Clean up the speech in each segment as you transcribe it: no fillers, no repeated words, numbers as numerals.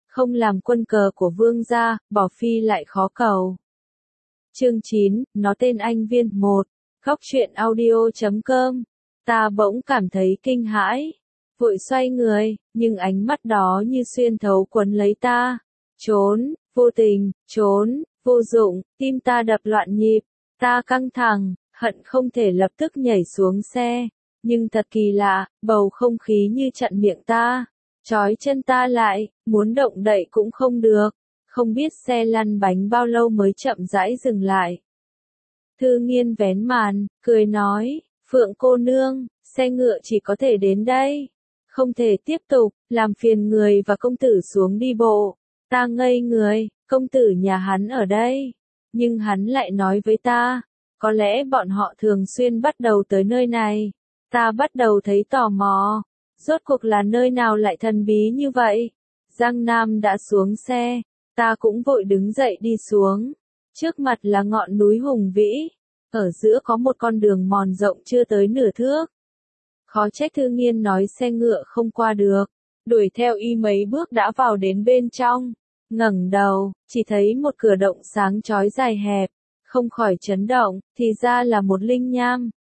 không làm quân cờ của vương gia, bỏ phi lại khó cầu. Chương 9, nó tên anh Viên. 1. Góc truyện audio.com. Ta bỗng cảm thấy kinh hãi, vội xoay người, nhưng ánh mắt đó như xuyên thấu quấn lấy ta. Trốn, vô tình, trốn, vô dụng, tim ta đập loạn nhịp, ta căng thẳng, hận không thể lập tức nhảy xuống xe. Nhưng thật kỳ lạ, bầu không khí như chặn miệng ta, trói chân ta lại, muốn động đậy cũng không được. Không biết xe lăn bánh bao lâu mới chậm rãi dừng lại. Thư Nghiên vén màn, cười nói, Phượng cô nương, xe ngựa chỉ có thể đến đây. Không thể tiếp tục, làm phiền người và công tử xuống đi bộ. Ta ngây người, công tử nhà hắn ở đây. Nhưng hắn lại nói với ta, có lẽ bọn họ thường xuyên bắt đầu tới nơi này. Ta bắt đầu thấy tò mò, rốt cuộc là nơi nào lại thần bí như vậy. Giang Nam đã xuống xe, ta cũng vội đứng dậy đi xuống. Trước mặt là ngọn núi hùng vĩ, ở giữa có một con đường mòn rộng chưa tới nửa thước. Khó trách Thư Nghiên nói xe ngựa không qua được, đuổi theo y mấy bước đã vào đến bên trong. Ngẩng đầu, chỉ thấy một cửa động sáng chói dài hẹp, không khỏi chấn động, thì ra là một linh nham.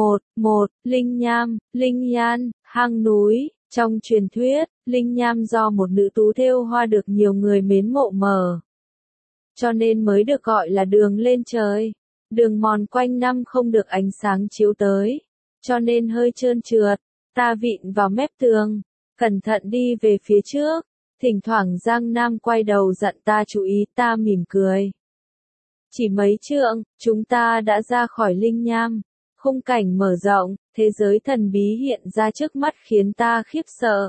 Linh nham, linh nhan, hang núi. Trong truyền thuyết, linh nham do một nữ tú thêu hoa được nhiều người mến mộ mờ, cho nên mới được gọi là đường lên trời. Đường mòn quanh năm không được ánh sáng chiếu tới, cho nên hơi trơn trượt. Ta vịn vào mép tường, cẩn thận đi về phía trước. Thỉnh thoảng Giang Nam quay đầu dặn ta chú ý, ta mỉm cười. Chỉ mấy trượng, chúng ta đã ra khỏi linh nham. Khung cảnh mở rộng, thế giới thần bí hiện ra trước mắt khiến ta khiếp sợ.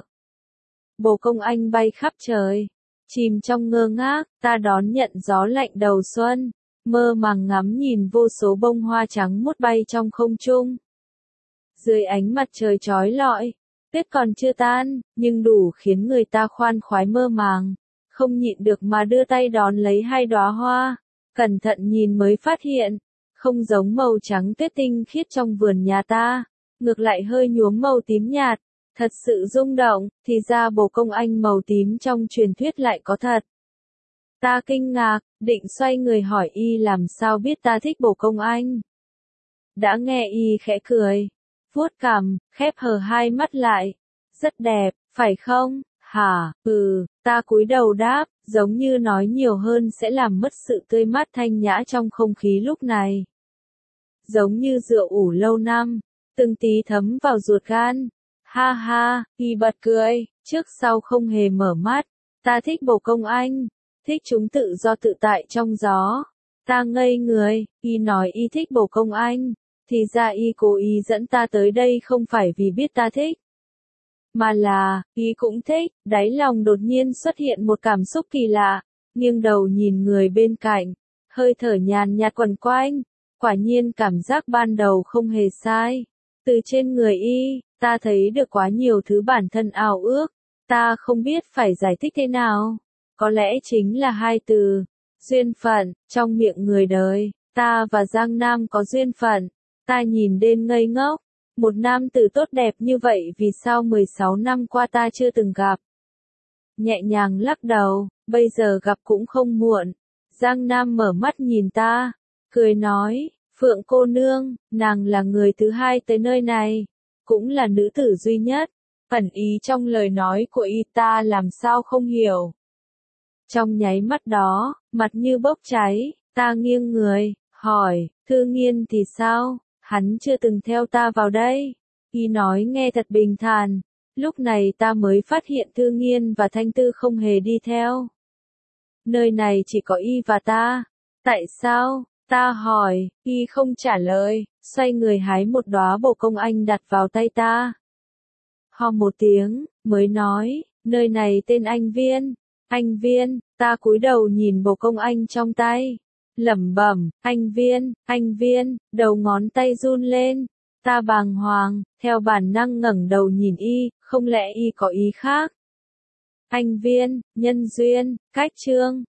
Bồ Công Anh bay khắp trời, chìm trong ngơ ngác, ta đón nhận gió lạnh đầu xuân, mơ màng ngắm nhìn vô số bông hoa trắng mút bay trong không trung. Dưới ánh mặt trời chói lọi, tuyết còn chưa tan, nhưng đủ khiến người ta khoan khoái mơ màng, không nhịn được mà đưa tay đón lấy hai đóa hoa, cẩn thận nhìn mới phát hiện. Không giống màu trắng tuyết tinh khiết trong vườn nhà ta, ngược lại hơi nhuốm màu tím nhạt, thật sự rung động, thì ra Bồ Công Anh màu tím trong truyền thuyết lại có thật. Ta kinh ngạc, định xoay người hỏi y làm sao biết ta thích Bồ Công Anh. Đã nghe y khẽ cười, vuốt cằm, khép hờ hai mắt lại. Rất đẹp, phải không? Hả, ta cúi đầu đáp, giống như nói nhiều hơn sẽ làm mất sự tươi mát thanh nhã trong không khí lúc này. Giống như rượu ủ lâu năm, từng tí thấm vào ruột gan. Ha ha, y bật cười, trước sau không hề mở mắt. Ta thích Bồ Công Anh, thích chúng tự do tự tại trong gió. Ta ngây người, y nói y thích Bồ Công Anh, thì ra y cố ý dẫn ta tới đây không phải vì biết ta thích, mà là, y cũng thích. Đáy lòng đột nhiên xuất hiện một cảm xúc kỳ lạ, nghiêng đầu nhìn người bên cạnh, hơi thở nhàn nhạt quẩn quanh. Quả nhiên cảm giác ban đầu không hề sai. Từ trên người y, ta thấy được quá nhiều thứ bản thân ao ước. Ta không biết phải giải thích thế nào. Có lẽ chính là hai từ, duyên phận. Trong miệng người đời, ta và Giang Nam có duyên phận. Ta nhìn đến ngây ngốc. Một nam tử tốt đẹp như vậy vì sao 16 năm qua ta chưa từng gặp. Nhẹ nhàng lắc đầu, bây giờ gặp cũng không muộn. Giang Nam mở mắt nhìn ta, cười nói, Phượng cô nương, nàng là người thứ hai tới nơi này, cũng là nữ tử duy nhất. Ẩn ý trong lời nói của y ta làm sao không hiểu. Trong nháy mắt đó, mặt như bốc cháy, ta nghiêng người, hỏi, Thư Nghiên thì sao, hắn chưa từng theo ta vào đây. Y nói nghe thật bình thản, lúc này ta mới phát hiện Thư Nghiên và Thanh Tư không hề đi theo. Nơi này chỉ có y và ta. Tại sao? Ta hỏi, y không trả lời, xoay người hái một đóa Bồ Công Anh đặt vào tay ta. Ho một tiếng, mới nói, nơi này tên anh Viên. Anh Viên, ta cúi đầu nhìn Bồ Công Anh trong tay, lẩm bẩm, anh Viên, đầu ngón tay run lên. Ta bàng hoàng, theo bản năng ngẩng đầu nhìn y, không lẽ y có ý khác? Anh Viên, nhân duyên, cách chương.